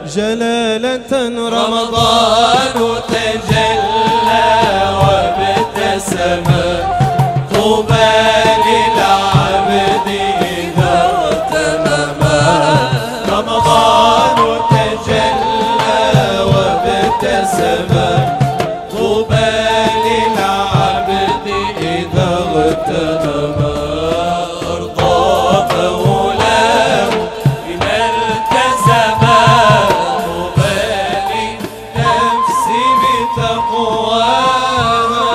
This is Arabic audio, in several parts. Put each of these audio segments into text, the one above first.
جلالة رمضان تجلى وابتسم طوبى للعبد إذا اغتنم رمضان تجلى وابتسم طوبى للعبد إذا اغتنم أرضى مولاه بما التزم طوبى للنفس بتقواها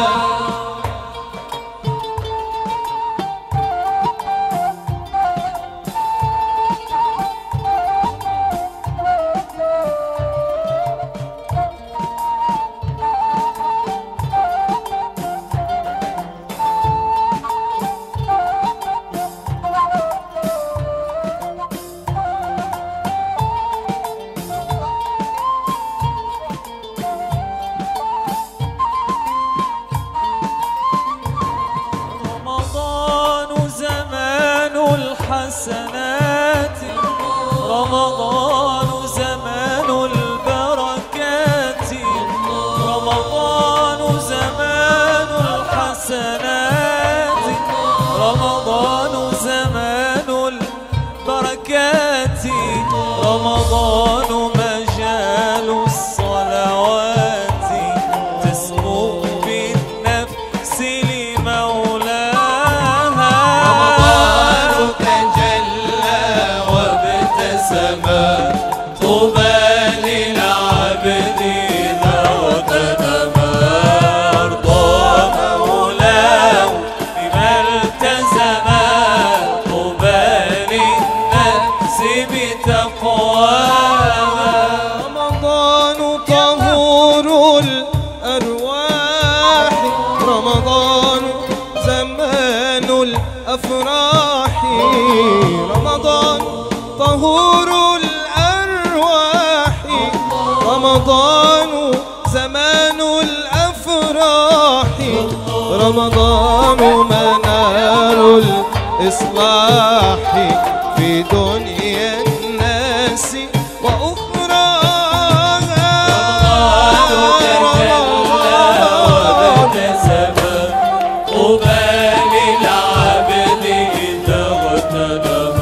الحسنات رمضان زمان البركات رمضان زمان الحسنات رمضان زمان البركات رمضان مجال الصلوات تسمو بالنفس لمولاها طوبى للعبد إذا اغتنم أرضى مولاه بما التزم طوبى للنفس بتقواها رمضان طهور الأرواح رمضان زمان الأفراح رمضان طهور الأرواح رمضان زمان الأفراح رمضان منار الإصلاح في دنيا الناس وأخراها رمضان تجلى وابتسم طوبى للعبد إذا اغتنم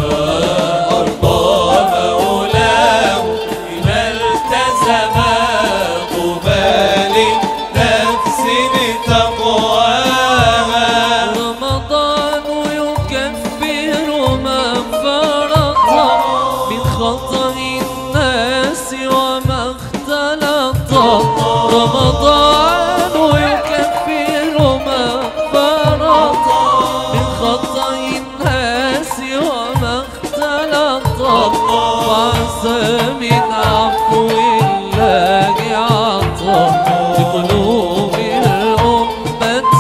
رمضان يكفر ما فرط من خطأ الناس وما اختلط وعسى من عفو الله عطا لقلوب الأمة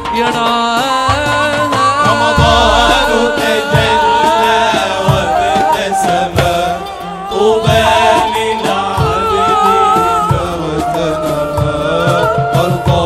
يرعاها رمضان تجلى وابتسم طوبى للعبد إذا اغتنم